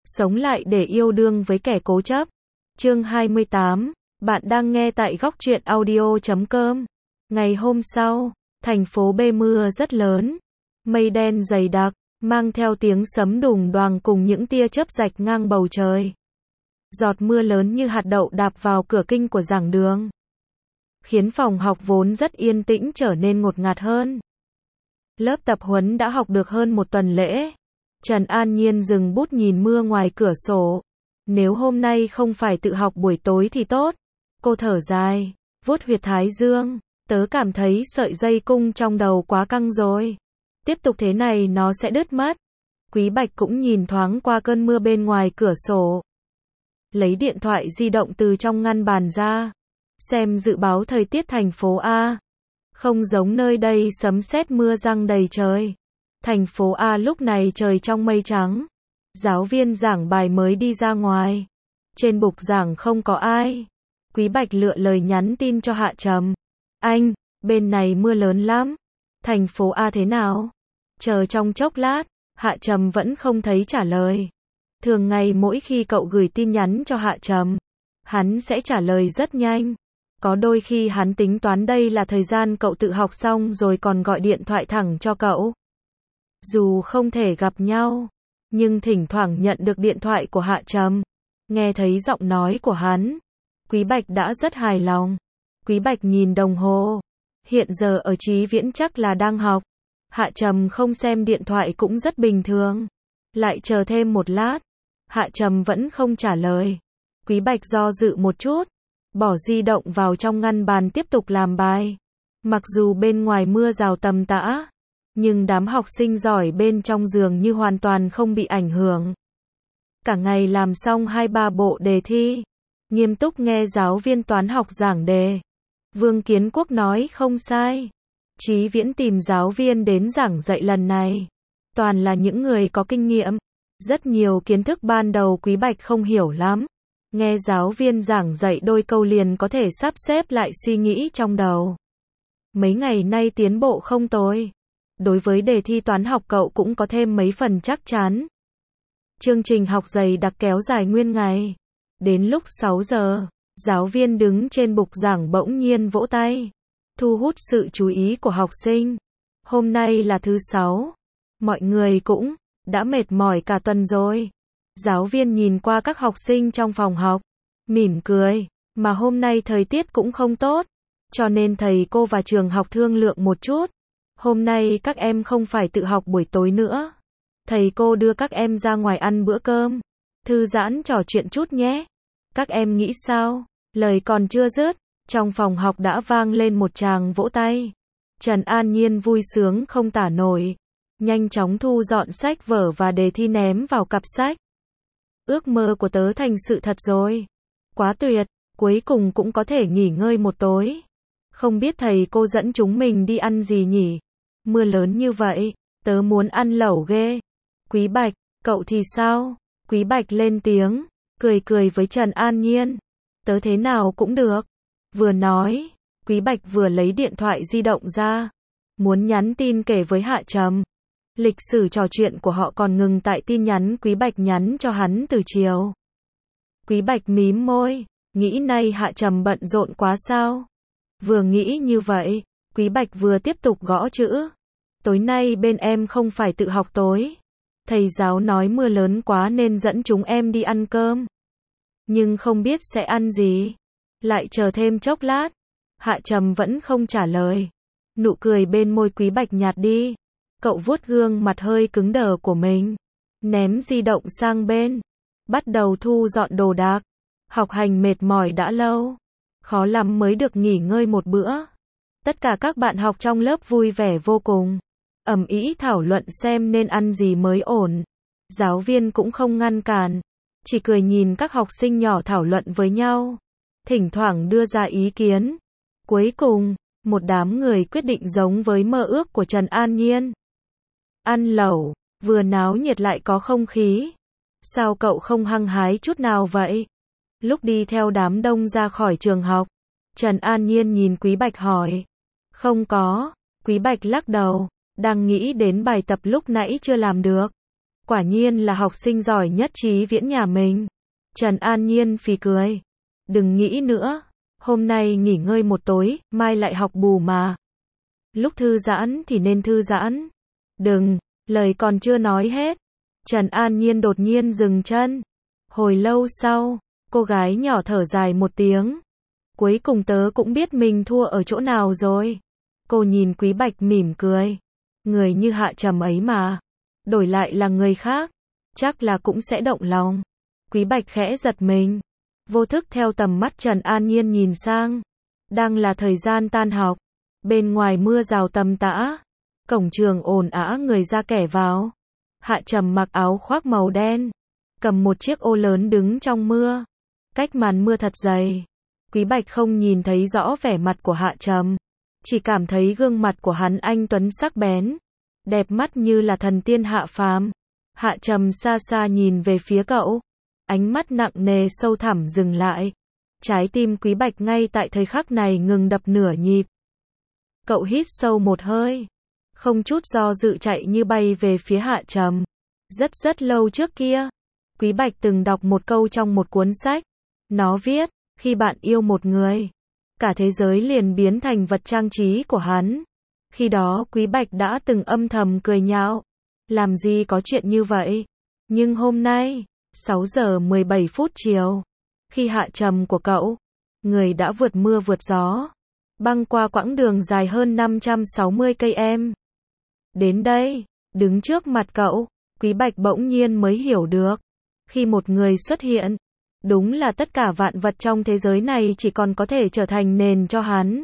Sống lại để yêu đương với kẻ cố chấp. Chương 28. Bạn đang nghe tại góc truyện audio.com. Ngày hôm sau, thành phố B mưa rất lớn. Mây đen dày đặc, mang theo tiếng sấm đùng đoàng cùng những tia chớp rạch ngang bầu trời. Giọt mưa lớn như hạt đậu đạp vào cửa kinh của giảng đường, khiến phòng học vốn rất yên tĩnh trở nên ngột ngạt hơn. Lớp tập huấn đã học được hơn một tuần lễ. Trần An Nhiên dừng bút nhìn mưa ngoài cửa sổ. Nếu hôm nay không phải tự học buổi tối thì tốt. Cô thở dài, vuốt huyệt thái dương. Tớ cảm thấy sợi dây cung trong đầu quá căng rồi. Tiếp tục thế này nó sẽ đứt mất. Quý Bạch cũng nhìn thoáng qua cơn mưa bên ngoài cửa sổ. Lấy điện thoại di động từ trong ngăn bàn ra. Xem dự báo thời tiết thành phố A. Không giống nơi đây sấm sét mưa giăng đầy trời. Thành phố A lúc này trời trong mây trắng. Giáo viên giảng bài mới đi ra ngoài. Trên bục giảng không có ai. Quý Bạch lựa lời nhắn tin cho Hạ Trầm. Anh, bên này mưa lớn lắm. Thành phố A thế nào? Chờ trong chốc lát, Hạ Trầm vẫn không thấy trả lời. Thường ngày mỗi khi cậu gửi tin nhắn cho Hạ Trầm, hắn sẽ trả lời rất nhanh. Có đôi khi hắn tính toán đây là thời gian cậu tự học xong rồi còn gọi điện thoại thẳng cho cậu. Dù không thể gặp nhau, nhưng thỉnh thoảng nhận được điện thoại của Hạ Trầm, nghe thấy giọng nói của hắn, Quý Bạch đã rất hài lòng. Quý Bạch nhìn đồng hồ, hiện giờ ở Chí Viễn chắc là đang học. Hạ Trầm không xem điện thoại cũng rất bình thường. Lại chờ thêm một lát, Hạ Trầm vẫn không trả lời. Quý Bạch do dự một chút, bỏ di động vào trong ngăn bàn tiếp tục làm bài. Mặc dù bên ngoài mưa rào tầm tã, nhưng đám học sinh giỏi bên trong dường như hoàn toàn không bị ảnh hưởng. Cả ngày làm xong 2-3 bộ đề thi, nghiêm túc nghe giáo viên toán học giảng đề. Vương Kiến Quốc nói không sai. Chí Viễn tìm giáo viên đến giảng dạy lần này, toàn là những người có kinh nghiệm. Rất nhiều kiến thức ban đầu Quý Bạch không hiểu lắm. Nghe giáo viên giảng dạy đôi câu liền có thể sắp xếp lại suy nghĩ trong đầu. Mấy ngày nay tiến bộ không tồi. Đối với đề thi toán học cậu cũng có thêm mấy phần chắc chắn. Chương trình học dày đặc kéo dài nguyên ngày. Đến lúc 6 giờ, giáo viên đứng trên bục giảng bỗng nhiên vỗ tay, thu hút sự chú ý của học sinh. Hôm nay là thứ 6. Mọi người cũng đã mệt mỏi cả tuần rồi. Giáo viên nhìn qua các học sinh trong phòng học, mỉm cười, mà hôm nay thời tiết cũng không tốt, cho nên thầy cô và trường học thương lượng một chút. Hôm nay các em không phải tự học buổi tối nữa. Thầy cô đưa các em ra ngoài ăn bữa cơm, thư giãn trò chuyện chút nhé. Các em nghĩ sao? Lời còn chưa dứt, trong phòng học đã vang lên một tràng vỗ tay. Trần An Nhiên vui sướng không tả nổi, nhanh chóng thu dọn sách vở và đề thi ném vào cặp sách. Ước mơ của tớ thành sự thật rồi. Quá tuyệt, cuối cùng cũng có thể nghỉ ngơi một tối. Không biết thầy cô dẫn chúng mình đi ăn gì nhỉ? Mưa lớn như vậy, tớ muốn ăn lẩu ghê. Quý Bạch, cậu thì sao? Quý Bạch lên tiếng, cười cười với Trần An Nhiên. Tớ thế nào cũng được. Vừa nói, Quý Bạch vừa lấy điện thoại di động ra, muốn nhắn tin kể với Hạ Trầm. Lịch sử trò chuyện của họ còn ngừng tại tin nhắn Quý Bạch nhắn cho hắn từ chiều. Quý Bạch mím môi, nghĩ nay Hạ Trầm bận rộn quá sao? Vừa nghĩ như vậy, Quý Bạch vừa tiếp tục gõ chữ. Tối nay bên em không phải tự học tối. Thầy giáo nói mưa lớn quá nên dẫn chúng em đi ăn cơm. Nhưng không biết sẽ ăn gì. Lại chờ thêm chốc lát. Hạ Trầm vẫn không trả lời. Nụ cười bên môi Quý Bạch nhạt đi. Cậu vuốt gương mặt hơi cứng đờ của mình, ném di động sang bên, bắt đầu thu dọn đồ đạc. Học hành mệt mỏi đã lâu, khó lắm mới được nghỉ ngơi một bữa. Tất cả các bạn học trong lớp vui vẻ vô cùng, ầm ĩ thảo luận xem nên ăn gì mới ổn. Giáo viên cũng không ngăn cản, chỉ cười nhìn các học sinh nhỏ thảo luận với nhau, thỉnh thoảng đưa ra ý kiến. Cuối cùng, một đám người quyết định giống với mơ ước của Trần An Nhiên. Ăn lẩu, vừa náo nhiệt lại có không khí. Sao cậu không hăng hái chút nào vậy? Lúc đi theo đám đông ra khỏi trường học, Trần An Nhiên nhìn Quý Bạch hỏi. Không có. Quý Bạch lắc đầu, đang nghĩ đến bài tập lúc nãy chưa làm được. Quả nhiên là học sinh giỏi nhất Chí Viễn nhà mình. Trần An Nhiên phì cười. Đừng nghĩ nữa, hôm nay nghỉ ngơi một tối, mai lại học bù mà. Lúc thư giãn thì nên thư giãn. Đừng, lời còn chưa nói hết. Trần An Nhiên đột nhiên dừng chân. Hồi lâu sau, cô gái nhỏ thở dài một tiếng. Cuối cùng tớ cũng biết mình thua ở chỗ nào rồi. Cô nhìn Quý Bạch mỉm cười. Người như Hạ Trầm ấy mà, đổi lại là người khác, chắc là cũng sẽ động lòng. Quý Bạch khẽ giật mình, vô thức theo tầm mắt Trần An Nhiên nhìn sang. Đang là thời gian tan học, bên ngoài mưa rào tầm tã, cổng trường ồn ào người ra kẻ vào. Hạ Trầm mặc áo khoác màu đen, cầm một chiếc ô lớn đứng trong mưa, cách màn mưa thật dày. Quý Bạch không nhìn thấy rõ vẻ mặt của Hạ Trầm, chỉ cảm thấy gương mặt của hắn anh tuấn sắc bén, đẹp mắt như là thần tiên hạ phàm. Hạ Trầm xa xa nhìn về phía cậu, ánh mắt nặng nề sâu thẳm dừng lại. Trái tim Quý Bạch ngay tại thời khắc này ngừng đập nửa nhịp. Cậu hít sâu một hơi, không chút do dự chạy như bay về phía Hạ Trầm. Rất lâu trước kia, Quý Bạch từng đọc một câu trong một cuốn sách. Nó viết, khi bạn yêu một người, cả thế giới liền biến thành vật trang trí của hắn. Khi đó Quý Bạch đã từng âm thầm cười nhạo. Làm gì có chuyện như vậy? Nhưng hôm nay, 6 giờ 17 phút chiều, khi Hạ Trầm của cậu, người đã vượt mưa vượt gió, băng qua quãng đường dài hơn 560 km. Đến đây, đứng trước mặt cậu, Quý Bạch bỗng nhiên mới hiểu được. Khi một người xuất hiện, đúng là tất cả vạn vật trong thế giới này chỉ còn có thể trở thành nền cho hắn.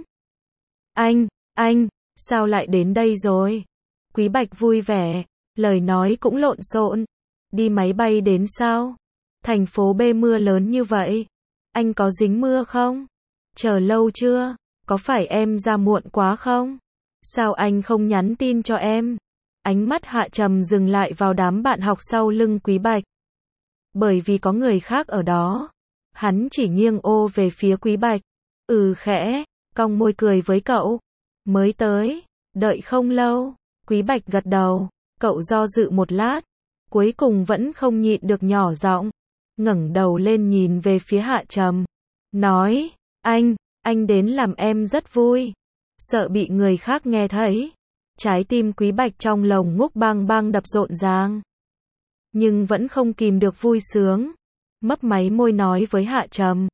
Anh, sao lại đến đây rồi? Quý Bạch vui vẻ, lời nói cũng lộn xộn. Đi máy bay đến sao? Thành phố B mưa lớn như vậy. Anh có dính mưa không? Chờ lâu chưa? Có phải em ra muộn quá không? Sao anh không nhắn tin cho em? Ánh mắt Hạ Trầm dừng lại vào đám bạn học sau lưng Quý Bạch. Bởi vì có người khác ở đó, hắn chỉ nghiêng ô về phía Quý Bạch. Khẽ, cong môi cười với cậu. Mới tới, đợi không lâu. Quý Bạch gật đầu, cậu do dự một lát, cuối cùng vẫn không nhịn được nhỏ giọng, ngẩng đầu lên nhìn về phía Hạ Trầm, nói, anh đến làm em rất vui. Sợ bị người khác nghe thấy, trái tim Quý Bạch trong lồng ngúc bang bang đập rộn ràng, nhưng vẫn không kìm được vui sướng, mấp máy môi nói với Hạ Trầm,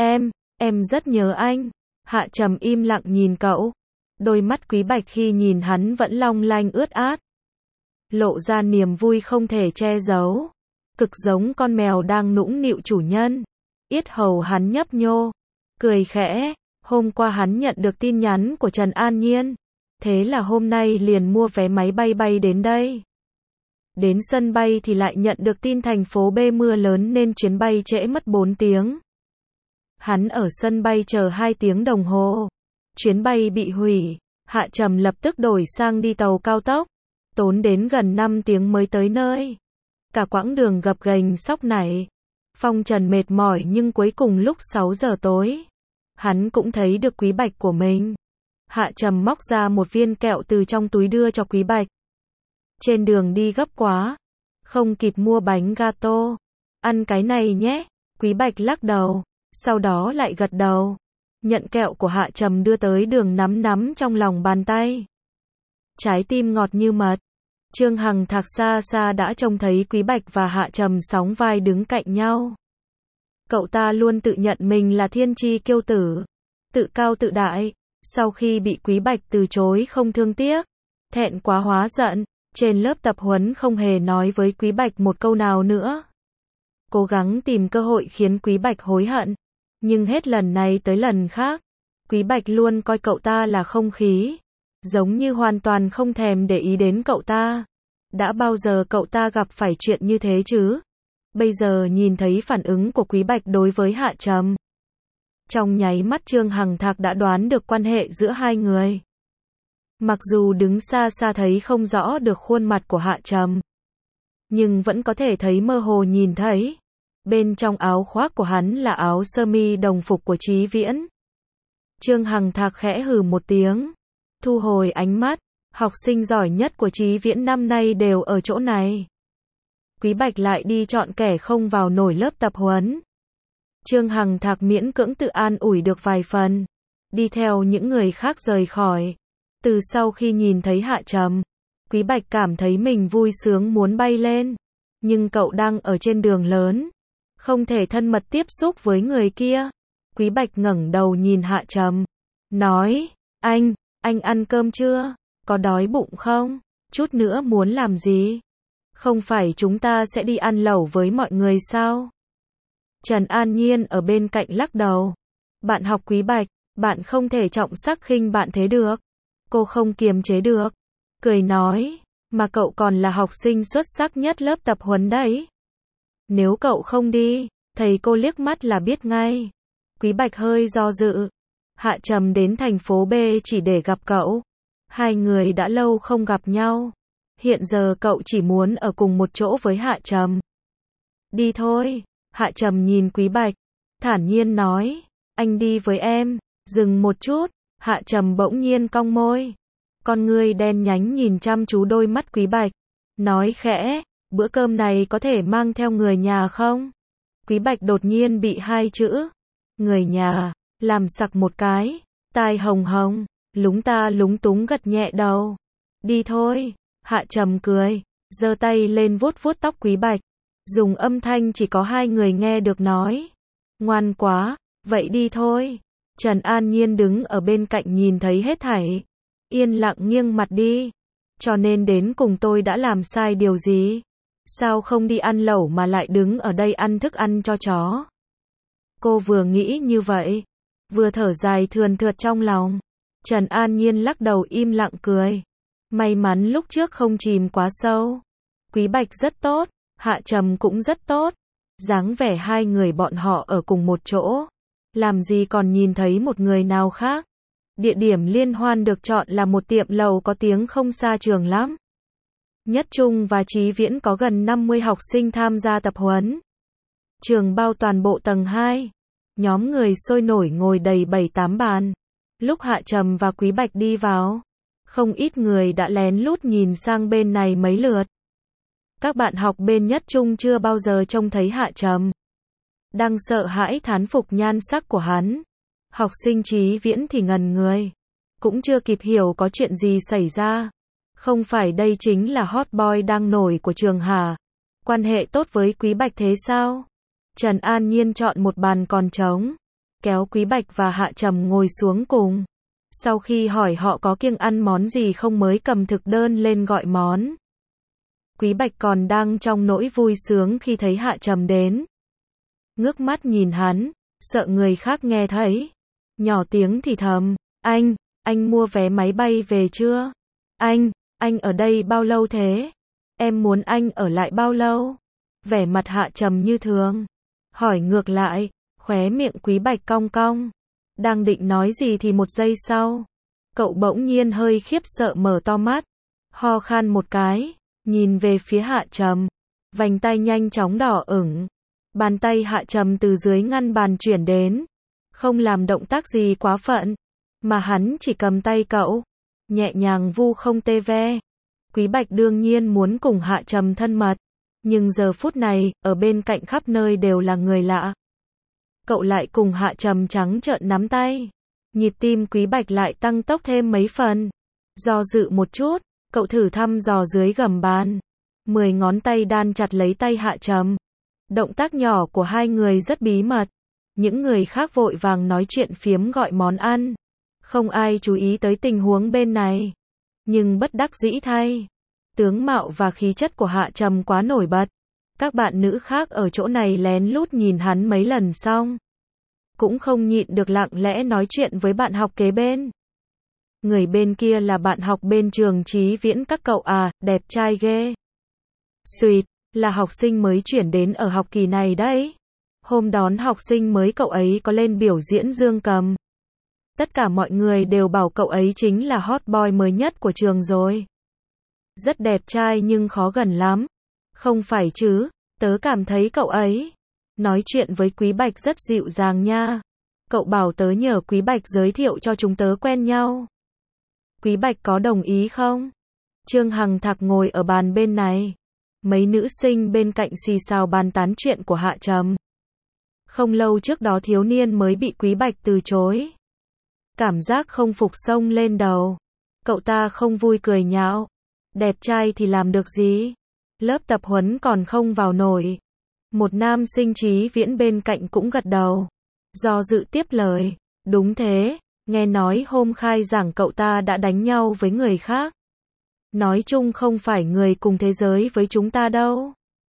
em rất nhớ anh. Hạ Trầm im lặng nhìn cậu, đôi mắt Quý Bạch khi nhìn hắn vẫn long lanh ướt át, lộ ra niềm vui không thể che giấu, cực giống con mèo đang nũng nịu chủ nhân. Yết hầu hắn nhấp nhô, cười khẽ. Hôm qua hắn nhận được tin nhắn của Trần An Nhiên, thế là hôm nay liền mua vé máy bay bay đến đây. Đến sân bay thì lại nhận được tin thành phố B mưa lớn nên chuyến bay trễ mất 4 tiếng. Hắn ở sân bay chờ 2 tiếng đồng hồ. Chuyến bay bị hủy, Hạ Trầm lập tức đổi sang đi tàu cao tốc, tốn đến gần 5 tiếng mới tới nơi. Cả quãng đường gập ghềnh sóc nảy, phong trần mệt mỏi, nhưng cuối cùng lúc 6 giờ tối, hắn cũng thấy được Quý Bạch của mình. Hạ Trầm móc ra một viên kẹo từ trong túi đưa cho Quý Bạch. Trên đường đi gấp quá, không kịp mua bánh gato. Ăn cái này nhé. Quý Bạch lắc đầu, sau đó lại gật đầu. Nhận kẹo của Hạ Trầm đưa tới đường nắm trong lòng bàn tay. Trái tim ngọt như mật. Trương Hằng Thạc xa xa đã trông thấy Quý Bạch và Hạ Trầm sóng vai đứng cạnh nhau. Cậu ta luôn tự nhận mình là thiên chi kiêu tử, tự cao tự đại. Sau khi bị Quý Bạch từ chối không thương tiếc, thẹn quá hóa giận, trên lớp tập huấn không hề nói với Quý Bạch một câu nào nữa. Cố gắng tìm cơ hội khiến Quý Bạch hối hận, nhưng hết lần này tới lần khác, Quý Bạch luôn coi cậu ta là không khí, giống như hoàn toàn không thèm để ý đến cậu ta. Đã bao giờ cậu ta gặp phải chuyện như thế chứ? Bây giờ nhìn thấy phản ứng của Quý Bạch đối với Hạ Trầm, trong nháy mắt Trương Hằng Thạc đã đoán được quan hệ giữa hai người. Mặc dù đứng xa xa thấy không rõ được khuôn mặt của Hạ Trầm, nhưng vẫn có thể thấy mơ hồ nhìn thấy. Bên trong áo khoác của hắn là áo sơ mi đồng phục của Chí Viễn. Trương Hằng Thạc khẽ hừ một tiếng, thu hồi ánh mắt. Học sinh giỏi nhất của Chí Viễn năm nay đều ở chỗ này. Quý Bạch lại đi chọn kẻ không vào nổi lớp tập huấn. Trương Hằng Thạc miễn cưỡng tự an ủi được vài phần, đi theo những người khác rời khỏi. Từ sau khi nhìn thấy Hạ Trầm, Quý Bạch cảm thấy mình vui sướng muốn bay lên. Nhưng cậu đang ở trên đường lớn, không thể thân mật tiếp xúc với người kia. Quý Bạch ngẩng đầu nhìn Hạ Trầm, nói, anh ăn cơm chưa? Có đói bụng không? Chút nữa muốn làm gì? Không phải chúng ta sẽ đi ăn lẩu với mọi người sao? Trần An Nhiên ở bên cạnh lắc đầu. Bạn học Quý Bạch, bạn không thể trọng sắc khinh bạn thế được. Cô không kiềm chế được, cười nói, mà cậu còn là học sinh xuất sắc nhất lớp tập huấn đấy. Nếu cậu không đi, thầy cô liếc mắt là biết ngay. Quý Bạch hơi do dự. Hạ Trầm đến thành phố B chỉ để gặp cậu. Hai người đã lâu không gặp nhau. Hiện giờ cậu chỉ muốn ở cùng một chỗ với Hạ Trầm. Đi thôi. Hạ Trầm nhìn Quý Bạch, thản nhiên nói, anh đi với em. Dừng một chút, Hạ Trầm bỗng nhiên cong môi. Con ngươi đen nhánh nhìn chăm chú đôi mắt Quý Bạch, nói khẽ, bữa cơm này có thể mang theo người nhà không? Quý Bạch đột nhiên bị hai chữ người nhà làm sặc một cái, tai hồng hồng, lúng túng gật nhẹ đầu. Đi thôi. Hạ Trầm cười, giơ tay lên vuốt vuốt tóc Quý Bạch, dùng âm thanh chỉ có hai người nghe được nói, ngoan quá, vậy đi thôi. Trần An Nhiên đứng ở bên cạnh nhìn thấy hết thảy, yên lặng nghiêng mặt đi. Cho nên đến cùng tôi đã làm sai điều gì? Sao không đi ăn lẩu mà lại đứng ở đây ăn thức ăn cho chó? Cô vừa nghĩ như vậy, vừa thở dài thườn thượt trong lòng. Trần An Nhiên lắc đầu im lặng cười. May mắn lúc trước không chìm quá sâu. Quý Bạch rất tốt, Hạ Trầm cũng rất tốt. Dáng vẻ hai người bọn họ ở cùng một chỗ, làm gì còn nhìn thấy một người nào khác. Địa điểm liên hoan được chọn là một tiệm lẩu có tiếng không xa trường lắm. Nhất Trung và Chí Viễn có gần 50 học sinh tham gia tập huấn. Trường bao toàn bộ tầng 2. Nhóm người sôi nổi ngồi đầy 7-8 bàn. Lúc Hạ Trầm và Quý Bạch đi vào, không ít người đã lén lút nhìn sang bên này mấy lượt. Các bạn học bên Nhất Trung chưa bao giờ trông thấy Hạ Trầm, đang sợ hãi thán phục nhan sắc của hắn. Học sinh Chí Viễn thì ngần người, cũng chưa kịp hiểu có chuyện gì xảy ra. Không phải đây chính là hot boy đang nổi của trường hả? Quan hệ tốt với Quý Bạch thế sao? Trần An Nhiên chọn một bàn còn trống, kéo Quý Bạch và Hạ Trầm ngồi xuống cùng. Sau khi hỏi họ có kiêng ăn món gì không mới cầm thực đơn lên gọi món. Quý Bạch còn đang trong nỗi vui sướng khi thấy Hạ Trầm đến. Ngước mắt nhìn hắn, sợ người khác nghe thấy. Nhỏ tiếng thì thầm, anh mua vé máy bay về chưa? Anh ở đây bao lâu thế? Em muốn anh ở lại bao lâu? Vẻ mặt Hạ Trầm như thường. Hỏi ngược lại, khóe miệng Quý Bạch cong cong. Đang định nói gì thì một giây sau, cậu bỗng nhiên hơi khiếp sợ mở to mắt, ho khan một cái, nhìn về phía Hạ Trầm, vành tay nhanh chóng đỏ ửng. Bàn tay Hạ Trầm từ dưới ngăn bàn chuyển đến, không làm động tác gì quá phận, mà hắn chỉ cầm tay cậu, nhẹ nhàng vu không tê ve. Quý Bạch đương nhiên muốn cùng Hạ Trầm thân mật, nhưng giờ phút này, ở bên cạnh khắp nơi đều là người lạ. Cậu lại cùng Hạ Trầm trắng trợn nắm tay. Nhịp tim Quý Bạch lại tăng tốc thêm mấy phần. Do dự một chút, cậu thử thăm dò dưới gầm bàn. 10 ngón tay đan chặt lấy tay Hạ Trầm. Động tác nhỏ của hai người rất bí mật. Những người khác vội vàng nói chuyện phiếm gọi món ăn. Không ai chú ý tới tình huống bên này. Nhưng bất đắc dĩ thay, tướng mạo và khí chất của Hạ Trầm quá nổi bật. Các bạn nữ khác ở chỗ này lén lút nhìn hắn mấy lần xong, cũng không nhịn được lặng lẽ nói chuyện với bạn học kế bên. Người bên kia là bạn học bên trường Chí Viễn các cậu à, đẹp trai ghê. Xuyệt, là học sinh mới chuyển đến ở học kỳ này đấy. Hôm đón học sinh mới cậu ấy có lên biểu diễn dương cầm. Tất cả mọi người đều bảo cậu ấy chính là hot boy mới nhất của trường rồi. Rất đẹp trai nhưng khó gần lắm. Không phải chứ, tớ cảm thấy cậu ấy nói chuyện với Quý Bạch rất dịu dàng nha. Cậu bảo tớ nhờ Quý Bạch giới thiệu cho chúng tớ quen nhau. Quý Bạch có đồng ý không? Trương Hằng Thạc ngồi ở bàn bên này. Mấy nữ sinh bên cạnh xì xào bàn tán chuyện của Hạ Trầm. Không lâu trước đó thiếu niên mới bị Quý Bạch từ chối. Cảm giác không phục xông lên đầu. Cậu ta không vui cười nhạo. Đẹp trai thì làm được gì? Lớp tập huấn còn không vào nổi. Một nam sinh Trí Viễn bên cạnh cũng gật đầu. Do dự tiếp lời. Đúng thế, nghe nói hôm khai giảng cậu ta đã đánh nhau với người khác. Nói chung không phải người cùng thế giới với chúng ta đâu.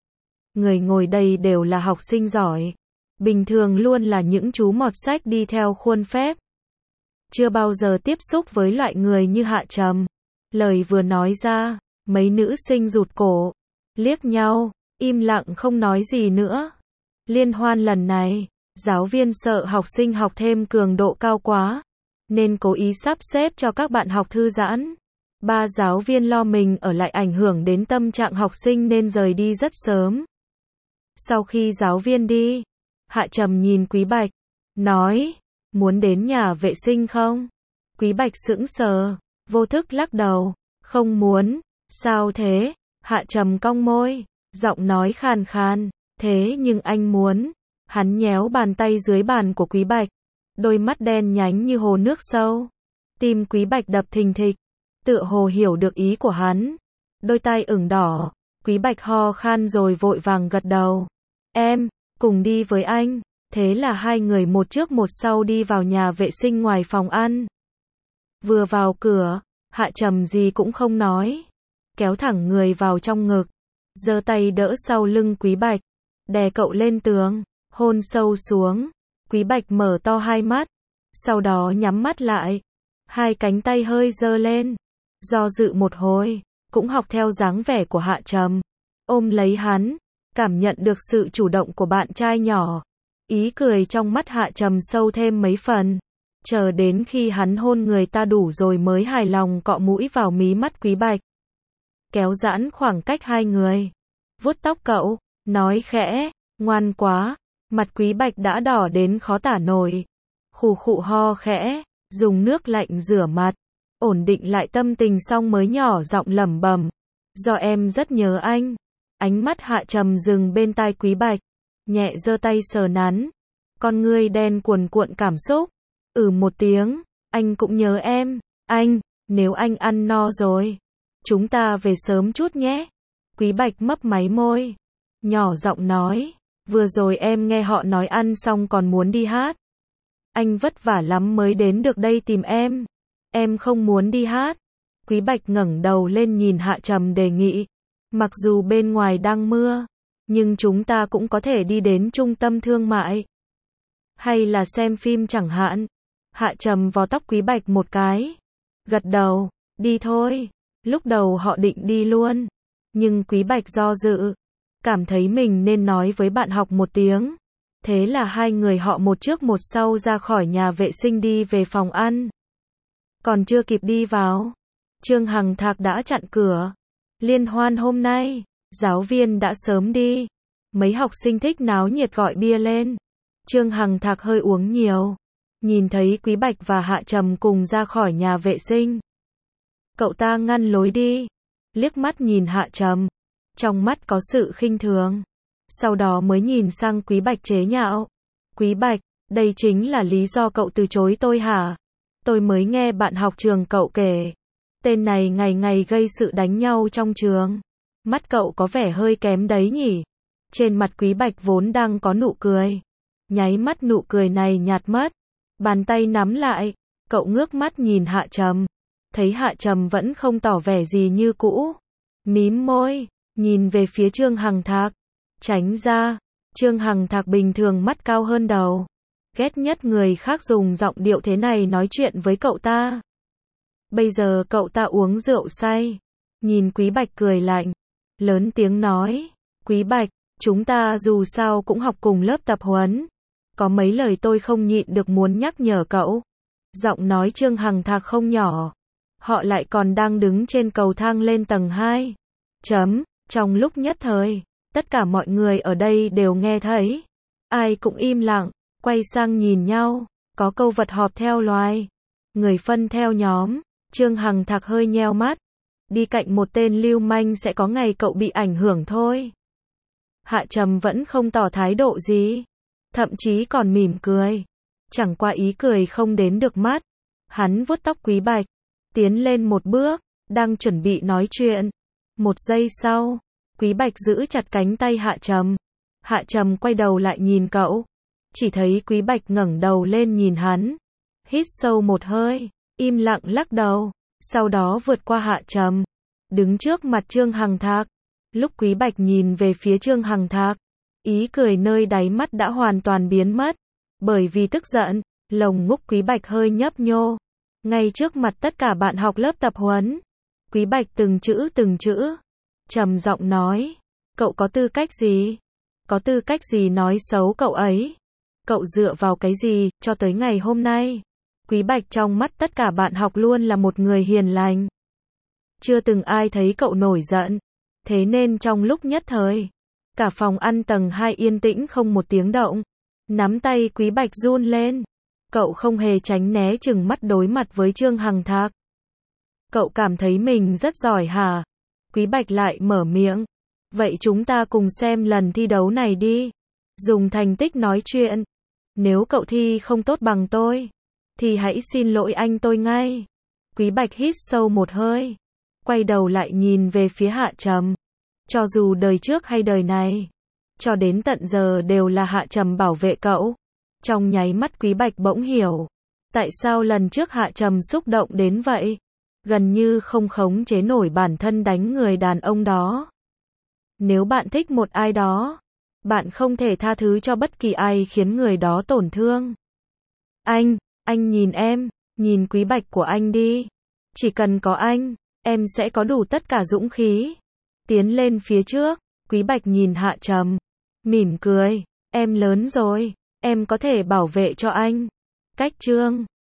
Người ngồi đây đều là học sinh giỏi. Bình thường luôn là những chú mọt sách đi theo khuôn phép. Chưa bao giờ tiếp xúc với loại người như Hạ Trầm. Lời vừa nói ra, mấy nữ sinh rụt cổ, liếc nhau, im lặng không nói gì nữa. Liên hoan lần này, giáo viên sợ học sinh học thêm cường độ cao quá, nên cố ý sắp xếp cho các bạn học thư giãn. 3 giáo viên lo mình ở lại ảnh hưởng đến tâm trạng học sinh nên rời đi rất sớm. Sau khi giáo viên đi, Hạ Trầm nhìn Quý Bạch, nói, muốn đến nhà vệ sinh không? Quý Bạch sững sờ, vô thức lắc đầu, không muốn. Sao thế? Hạ Trầm cong môi, giọng nói khàn khàn, thế nhưng anh muốn. Hắn nhéo bàn tay dưới bàn của Quý Bạch, đôi mắt đen nhánh như hồ nước sâu. Tim Quý Bạch đập thình thịch, tựa hồ hiểu được ý của hắn. Đôi tai ửng đỏ, Quý Bạch ho khan rồi vội vàng gật đầu. Em, cùng đi với anh. Thế là hai người một trước một sau đi vào nhà vệ sinh ngoài phòng ăn. Vừa vào cửa, Hạ Trầm gì cũng không nói. Kéo thẳng người vào trong ngực, giơ tay đỡ sau lưng Quý Bạch, đè cậu lên tường, hôn sâu xuống. Quý Bạch mở to hai mắt, sau đó nhắm mắt lại, hai cánh tay hơi giơ lên, do dự một hồi, cũng học theo dáng vẻ của Hạ Trầm, ôm lấy hắn, cảm nhận được sự chủ động của bạn trai nhỏ. Ý cười trong mắt Hạ Trầm sâu thêm mấy phần, chờ đến khi hắn hôn người ta đủ rồi mới hài lòng cọ mũi vào mí mắt Quý Bạch. Kéo giãn khoảng cách hai người, vuốt tóc cậu, nói khẽ, ngoan quá. Mặt Quý Bạch đã đỏ đến khó tả nổi. Khụ khụ ho khẽ, dùng nước lạnh rửa mặt, ổn định lại tâm tình xong mới nhỏ giọng lẩm bẩm, do em rất nhớ anh. Ánh mắt Hạ Trầm dừng bên tai Quý Bạch, nhẹ giơ tay sờ nắn, con ngươi đen cuồn cuộn cảm xúc. Một tiếng, anh cũng nhớ em. Anh, nếu anh ăn no rồi, chúng ta về sớm chút nhé. Quý Bạch mấp máy môi, nhỏ giọng nói, vừa rồi em nghe họ nói ăn xong còn muốn đi hát. Anh vất vả lắm mới đến được đây tìm em. Em không muốn đi hát. Quý Bạch ngẩng đầu lên nhìn Hạ Trầm đề nghị. Mặc dù bên ngoài đang mưa, nhưng chúng ta cũng có thể đi đến trung tâm thương mại. Hay là xem phim chẳng hạn. Hạ Trầm vò tóc Quý Bạch một cái, gật đầu, đi thôi. Lúc đầu họ định đi luôn, nhưng Quý Bạch do dự, cảm thấy mình nên nói với bạn học một tiếng. Thế là hai người họ một trước một sau ra khỏi nhà vệ sinh đi về phòng ăn. Còn chưa kịp đi vào, Trương Hằng Thạc đã chặn cửa. Liên hoan hôm nay, giáo viên đã sớm đi. Mấy học sinh thích náo nhiệt gọi bia lên. Trương Hằng Thạc hơi uống nhiều, nhìn thấy Quý Bạch và Hạ Trầm cùng ra khỏi nhà vệ sinh. Cậu ta ngăn lối đi, liếc mắt nhìn Hạ Trầm, trong mắt có sự khinh thường. Sau đó mới nhìn sang Quý Bạch chế nhạo. Quý Bạch, đây chính là lý do cậu từ chối tôi hả? Tôi mới nghe bạn học trường cậu kể. Tên này ngày ngày gây sự đánh nhau trong trường. Mắt cậu có vẻ hơi kém đấy nhỉ? Trên mặt Quý Bạch vốn đang có nụ cười. Nháy mắt nụ cười này nhạt mất. Bàn tay nắm lại. Cậu ngước mắt nhìn Hạ Trầm. Thấy Hạ Trầm vẫn không tỏ vẻ gì như cũ. Mím môi, nhìn về phía Trương Hằng Thạc. Tránh ra. Trương Hằng Thạc bình thường mắt cao hơn đầu. Ghét nhất người khác dùng giọng điệu thế này nói chuyện với cậu ta. Bây giờ cậu ta uống rượu say. Nhìn Quý Bạch cười lạnh. Lớn tiếng nói. Quý Bạch, chúng ta dù sao cũng học cùng lớp tập huấn. Có mấy lời tôi không nhịn được muốn nhắc nhở cậu. Giọng nói Trương Hằng Thạc không nhỏ. Họ lại còn đang đứng trên cầu thang lên tầng 2. Trong lúc nhất thời, tất cả mọi người ở đây đều nghe thấy. Ai cũng im lặng, quay sang nhìn nhau. Có câu vật họp theo loài, người phân theo nhóm. Trương Hằng Thạc hơi nheo mắt, đi cạnh một tên lưu manh sẽ có ngày cậu bị ảnh hưởng thôi. Hạ Trầm vẫn không tỏ thái độ gì, thậm chí còn mỉm cười. Chẳng qua ý cười không đến được mắt. Hắn vuốt tóc Quý Bạch, tiến lên một bước, đang chuẩn bị nói chuyện. Một giây sau, Quý Bạch giữ chặt cánh tay Hạ Trầm. Hạ Trầm quay đầu lại nhìn cậu, chỉ thấy Quý Bạch ngẩng đầu lên nhìn hắn, hít sâu một hơi, im lặng lắc đầu, sau đó vượt qua Hạ Trầm, đứng trước mặt Trương Hằng Thạc. Lúc Quý Bạch nhìn về phía Trương Hằng Thạc, ý cười nơi đáy mắt đã hoàn toàn biến mất, bởi vì tức giận, lồng ngúc Quý Bạch hơi nhấp nhô. Ngay trước mặt tất cả bạn học lớp tập huấn, Quý Bạch từng chữ, trầm giọng nói, cậu có tư cách gì? Có tư cách gì nói xấu cậu ấy? Cậu dựa vào cái gì, cho tới ngày hôm nay? Quý Bạch trong mắt tất cả bạn học luôn là một người hiền lành. Chưa từng ai thấy cậu nổi giận. Thế nên trong lúc nhất thời, cả phòng ăn tầng 2 yên tĩnh không một tiếng động. Nắm tay Quý Bạch run lên. Cậu không hề tránh né chừng mắt đối mặt với Trương Hằng Thạc. Cậu cảm thấy mình rất giỏi hả? Quý Bạch lại mở miệng. Vậy chúng ta cùng xem lần thi đấu này đi. Dùng thành tích nói chuyện. Nếu cậu thi không tốt bằng tôi, thì hãy xin lỗi anh tôi ngay. Quý Bạch hít sâu một hơi, quay đầu lại nhìn về phía Hạ Trầm. Cho dù đời trước hay đời này, cho đến tận giờ đều là Hạ Trầm bảo vệ cậu. Trong nháy mắt Quý Bạch bỗng hiểu, tại sao lần trước Hạ Trầm xúc động đến vậy, gần như không khống chế nổi bản thân đánh người đàn ông đó. Nếu bạn thích một ai đó, bạn không thể tha thứ cho bất kỳ ai khiến người đó tổn thương. Anh nhìn em, nhìn Quý Bạch của anh đi. Chỉ cần có anh, em sẽ có đủ tất cả dũng khí. Tiến lên phía trước, Quý Bạch nhìn Hạ Trầm, mỉm cười, em lớn rồi, em có thể bảo vệ cho anh. Cách chương